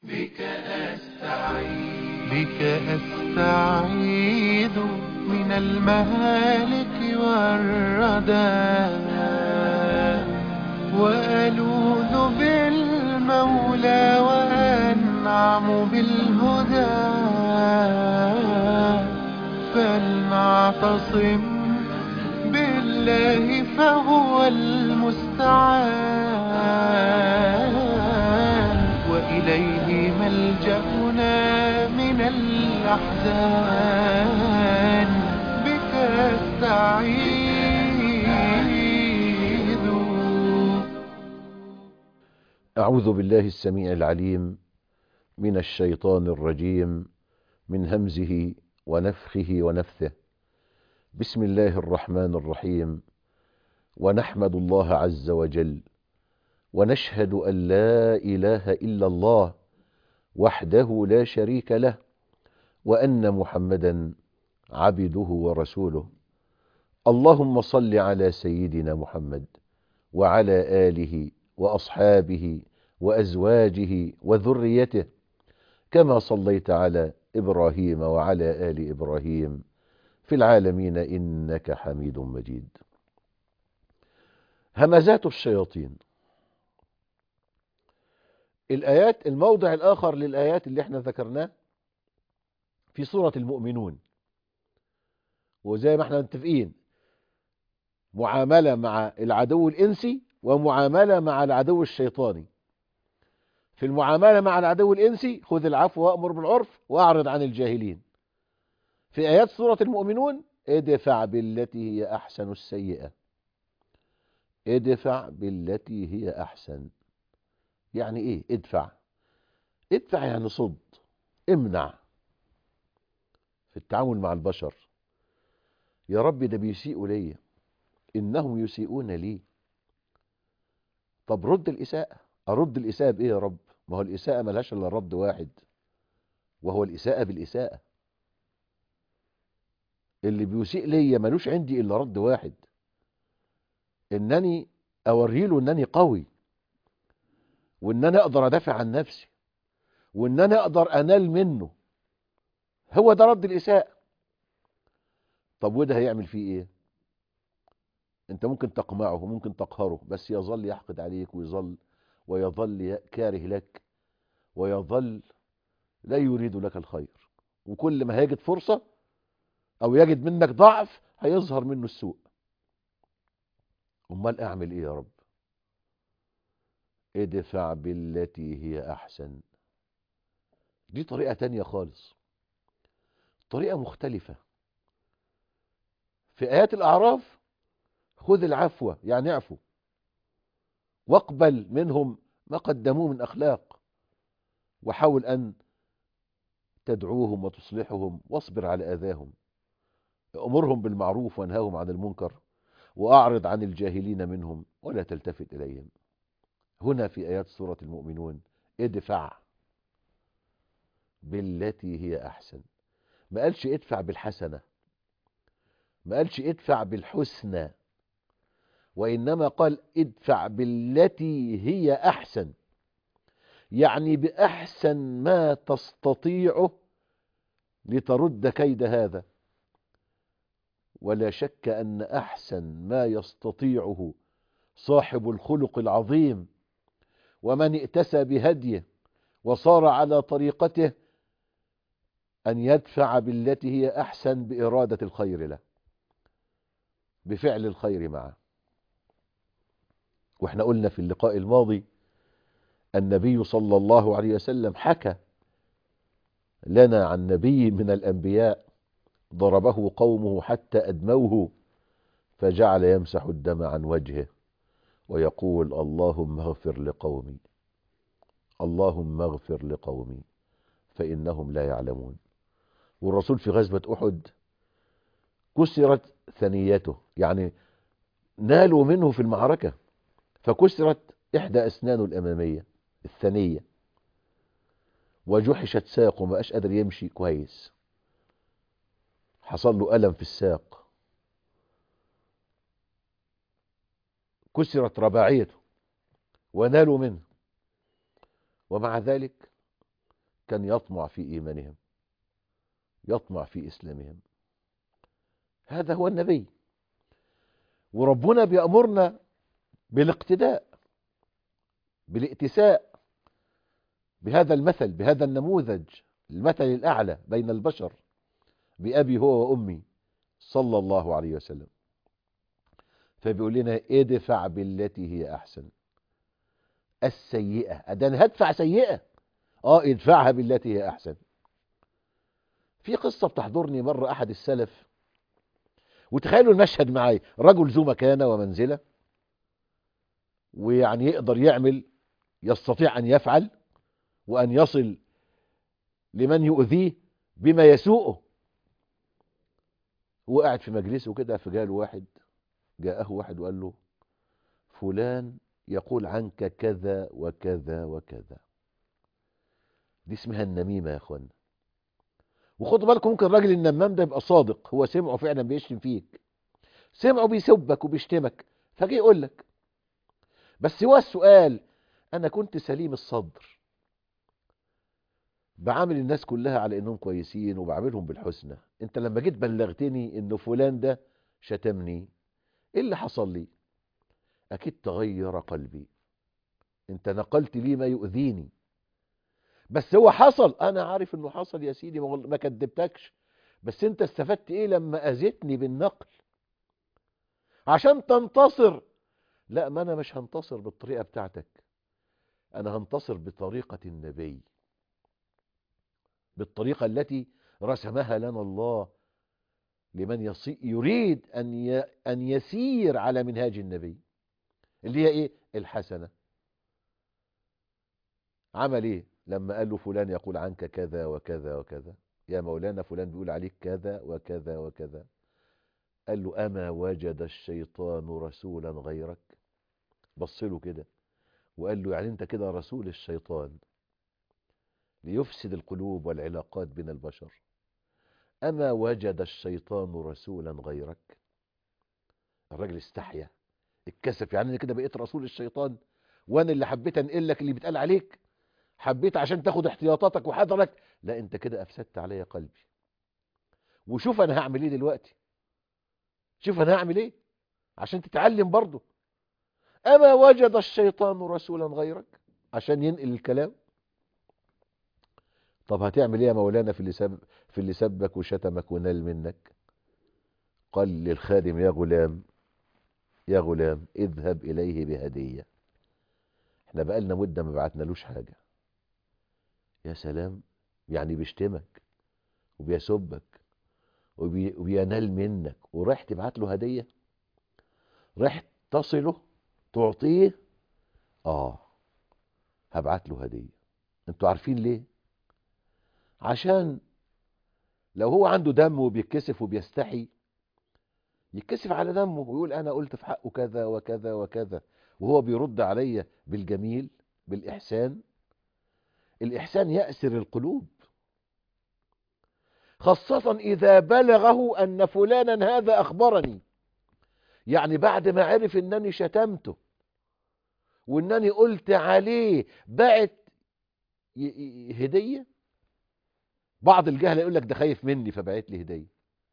بك أستعيذ من المهالك والردى، وألوذ بالمولى وأنعم بالهدى. فلنعتصم بالله فهو المستعان، وإليه ملجأنا من الأحزان. بك أستعيذ. أعوذ بالله السميع العليم من الشيطان الرجيم، من همزه ونفخه ونفثه. بسم الله الرحمن الرحيم. ونحمد الله عز وجل، ونشهد أن لا إله إلا الله وحده لا شريك له، وأن محمدا عبده ورسوله. اللهم صل على سيدنا محمد وعلى آله وأصحابه وأزواجه وذريته، كما صليت على إبراهيم وعلى آل إبراهيم في العالمين إنك حميد مجيد. همزات الشياطين. الآيات، الموضع الآخر للآيات اللي احنا ذكرناه في سورة المؤمنون، وزي ما احنا متفقين معاملة مع العدو الإنسي ومعاملة مع العدو الشيطاني. في المعاملة مع العدو الإنسي خذ العفو وأمر بالعرف وأعرض عن الجاهلين. في آيات سورة المؤمنون ادفع بالتي هي أحسن السيئة. ادفع بالتي هي أحسن، يعني إيه ادفع؟ ادفع يعني صد، امنع. في التعامل مع البشر، يا رب ده بيسيئوا لي، إنهم يسيئون لي. طب رد الإساءة. أرد الإساءة بإيه يا رب؟ ما هو الإساءة ملهاش إلا رد واحد، وهو الإساءة بالإساءة. اللي بيسيء لي ملوش عندي إلا رد واحد، إنني أوريله إنني قوي، وإن أنا أقدر أدافع عن نفسي، وإن أنا أقدر أنال منه. هو ده رد الإساءة. طب وده هيعمل فيه إيه؟ أنت ممكن تقمعه وممكن تقهره، بس يظل يحقد عليك ويظل كاره لك، ويظل لا يريد لك الخير. وكل ما هيجد فرصة أو يجد منك ضعف هيظهر منه السوء. أمال أعمل إيه يا رب؟ ادفع بالتي هي أحسن. دي طريقة تانية خالص، طريقة مختلفة. في آيات الأعراف خذ العفو، يعني اعفو واقبل منهم ما قدموه من أخلاق، وحاول أن تدعوهم وتصلحهم واصبر على أذاهم. أمرهم بالمعروف وانهاهم عن المنكر، وأعرض عن الجاهلين منهم ولا تلتفت إليهم. هنا في آيات سورة المؤمنون ادفع بالتي هي أحسن. ما قالش ادفع بالحسنة، ما قالش ادفع بالحسنى، وإنما قال ادفع بالتي هي أحسن، يعني بأحسن ما تستطيعه لترد كيد هذا. ولا شك أن أحسن ما يستطيعه صاحب الخلق العظيم ومن ائتسى بهديه وصار على طريقته أن يدفع بالتي هي أحسن بإرادة الخير له، بفعل الخير معه. واحنا قلنا في اللقاء الماضي النبي صلى الله عليه وسلم حكى لنا عن نبي من الأنبياء ضربه قومه حتى أدموه، فجعل يمسح الدم عن وجهه ويقول اللهم اغفر لقومي، اللهم اغفر لقومي فإنهم لا يعلمون. والرسول في غزوة أحد كسرت ثنيته، يعني نالوا منه في المعركة فكسرت إحدى أسنانه الأمامية الثانية، وجحشت ساقه، ما بقاش قادر يمشي كويس، حصل له ألم في الساق، كسرت رباعيته ونالوا منه. ومع ذلك كان يطمع في إيمانهم، يطمع في إسلامهم. هذا هو النبي. وربنا بيأمرنا بالاقتداء، بالائتساء بهذا المثل، بهذا النموذج، المثل الأعلى بين البشر، بأبي هو وأمي صلى الله عليه وسلم. فبيقول لنا ادفع بالتي هي أحسن السيئة. ده أنا هدفع سيئة، ادفعها بالتي هي أحسن. في قصة بتحضرني مرة أحد السلف، وتخيلوا المشهد معايا، رجل ذو مكانة ومنزلة، ويعني يقدر يعمل، يستطيع أن يفعل وأن يصل لمن يؤذيه بما يسوءه. هو قاعد في مجلسه كده، جاءه واحد وقال له فلان يقول عنك كذا وكذا وكذا. دي اسمها النميمة يا اخوانا. وخدوا بالكم، ممكن الراجل النمام ده يبقى صادق، هو سمعه فعلا بيشتم فيك، سمعه بيسبك وبيشتمك، فجي يقول لك. بس هو السؤال، انا كنت سليم الصدر، بعامل الناس كلها على انهم كويسين وبعاملهم بالحسنى، انت لما جيت بلغتني ان فلان ده شتمني، ايه اللي حصل لي؟ اكيد تغير قلبي، انت نقلت لي ما يؤذيني. بس هو حصل، انا عارف انه حصل يا سيدي، ما كدبتكش، بس انت استفدت ايه لما اذيتني بالنقل عشان تنتصر؟ لا، ما انا مش هنتصر بالطريقة بتاعتك، انا هنتصر بطريقة النبي، بالطريقة التي رسمها لنا الله لمن يريد ان يسير على منهاج النبي، اللي هي ايه؟ الحسنة. عمل ايه لما قال له فلان يقول عنك كذا وكذا وكذا؟ يا مولانا فلان بيقول عليك كذا وكذا وكذا. قال له أما وجد الشيطان رسولا غيرك؟ بص له كده وقال له يعني أنت كده رسول الشيطان ليفسد القلوب والعلاقات بين البشر. أما وجد الشيطان رسولا غيرك؟ الراجل استحيا، اتكسف، يعني أنا كده بقيت رسول الشيطان، وأنا اللي حبيت أنقل لك اللي بيتقال عليك، حبيت عشان تاخد احتياطاتك وحذرك، لا أنت كده أفسدت علي قلبي. وشوف أنا هعمل إيه دلوقتي، شوف أنا هعمل إيه عشان تتعلم برضه. أما وجد الشيطان رسولا غيرك، عشان ينقل الكلام. طب هتعمل ايه يا مولانا في اللي سبك وشتمك ونال منك؟ قال للخادم يا غلام، يا غلام اذهب إليه بهدية، احنا بقالنا مدة ما بعتنالوش حاجة. يا سلام، يعني بيشتمك وبيسبك وبينال منك ورايح تبعت له هدية، رايح تصله تعطيه؟ هبعت له هدية. انتوا عارفين ليه؟ عشان لو هو عنده دم وبيتكسف وبيستحي، يتكسف على دمه ويقول انا قلت في حقه كذا وكذا وكذا، وهو بيرد عليا بالجميل، بالإحسان. الإحسان يأسر القلوب، خاصة إذا بلغه أن فلانا هذا أخبرني، يعني بعد ما عرف أنني شتمته وأنني قلت عليه بعت هدية. بعض الجهل يقول لك ده خايف مني فبعت لي هدية،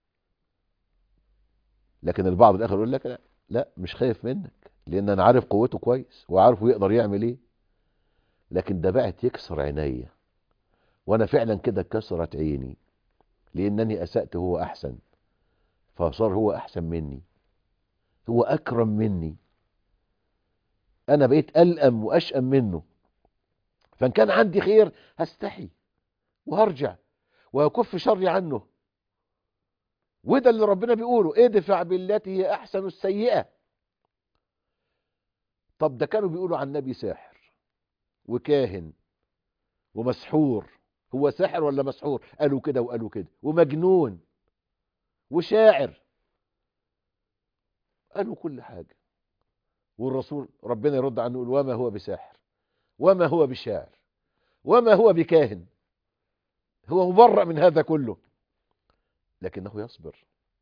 لكن البعض الآخر يقول لك لا، لا مش خايف منك، لأن أنا عارف قوته كويس وعارفه يقدر يعمل إيه، لكن ده بعت يكسر عينيا، وأنا فعلا كده كسرت عيني لأنني أسأت، هو أحسن، فصار هو أحسن مني، هو أكرم مني، أنا بقيت ألأم وأشأم منه، فإن كان عندي خير هستحي وهرجع وهكف شري عنه. وده اللي ربنا بيقوله ادفع بالتي هي أحسن السيئة. طب ده كانوا بيقولوا عن النبي ساحر وكاهن ومسحور، هو ساحر ولا مسحور؟ قالوا كده وقالوا كده، ومجنون وشاعر، قالوا كل حاجة. والرسول ربنا يرد عنه يقول وما هو بساحر وما هو بشاعر وما هو بكاهن، هو مبرأ من هذا كله، لكنه يصبر.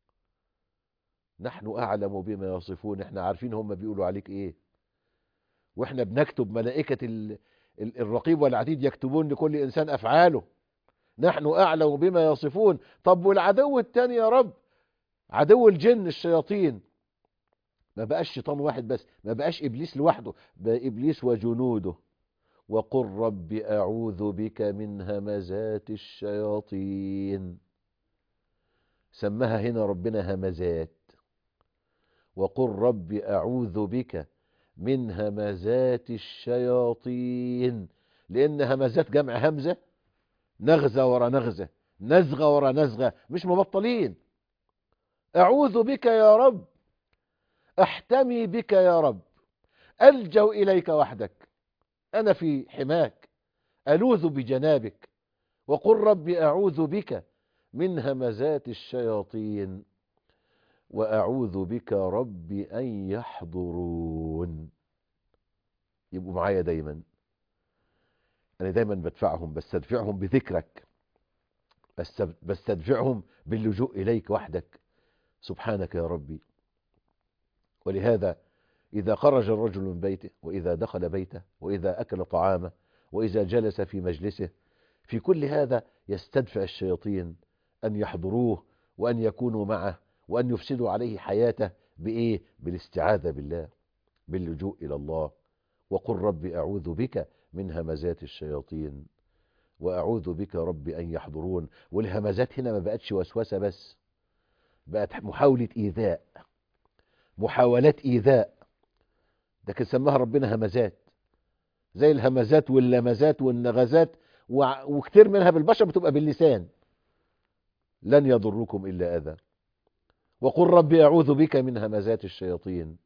نحن أعلم بما يصفون، احنا عارفين هم بيقولوا عليك ايه، واحنا بنكتب، ملائكة الرقيب والعتيد يكتبون لكل إنسان أفعاله، نحن أعلم بما يصفون. طب والعدو التاني يا رب، عدو الجن الشياطين، ما بقاش شيطان واحد بس، ما بقاش إبليس لوحده، بقى إبليس وجنوده. وقل رب أعوذ بك من همزات الشياطين، سمها هنا ربنا همزات. وقل رب أعوذ بك من همزات الشياطين، لأن همزات جمع همزة، نغزة ورا نغزة، نزغة ورا نزغة، مش مبطلين. أعوذ بك يا رب، أحتمي بك يا رب، ألجأ إليك وحدك، أنا في حماك، ألوذ بجنابك. وقل رب أعوذ بك من همزات الشياطين وأعوذ بك رب أن يحضرون. يبقوا معايا دايما، أنا دايما بدفعهم، بستدفعهم بذكرك، بستدفعهم باللجوء إليك وحدك سبحانك يا ربي. ولهذا إذا خرج الرجل من بيته، وإذا دخل بيته، وإذا أكل طعامه، وإذا جلس في مجلسه، في كل هذا يستدفع الشياطين أن يحضروه وأن يكونوا معه وأن يفسدوا عليه حياته. بإيه؟ بالاستعاذة بالله، باللجوء إلى الله. وقل رب أعوذ بك من همزات الشياطين وأعوذ بك رب أن يحضرون. والهمزات هنا ما بقتش وسوسة بس، بقت محاولة إيذاء، محاولات إيذاء، ده كان سماها ربنا همزات، زي الهمزات واللمزات والنغزات، وكتير منها بالبشر بتبقى باللسان. لن يضركم إلا أذى. وقل رب أعوذ بك من همزات الشياطين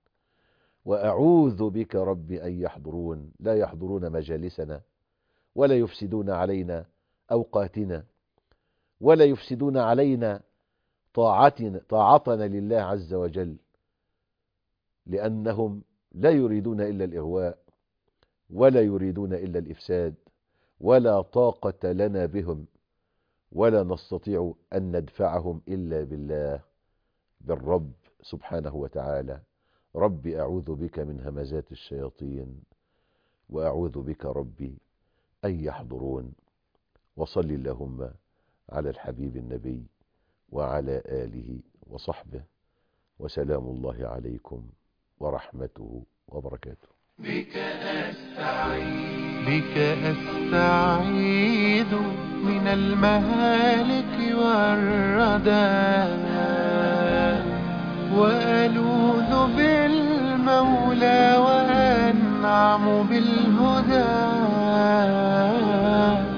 وأعوذ بك رب أن يحضرون. لا يحضرون مجالسنا، ولا يفسدون علينا أوقاتنا، ولا يفسدون علينا طاعتنا لله عز وجل، لأنهم لا يريدون إلا الإغواء، ولا يريدون إلا الإفساد، ولا طاقة لنا بهم، ولا نستطيع أن ندفعهم إلا بالله، بالرب سبحانه وتعالى. رب أعوذ بك من همزات الشياطين وأعوذ بك ربي أن يحضرون. وصل اللهم على الحبيب النبي وعلى آله وصحبه، وسلام الله عليكم ورحمته وبركاته. بك أستعيذ من المهالك والردى، وألوذ بالمولى وأنعم بالهدى.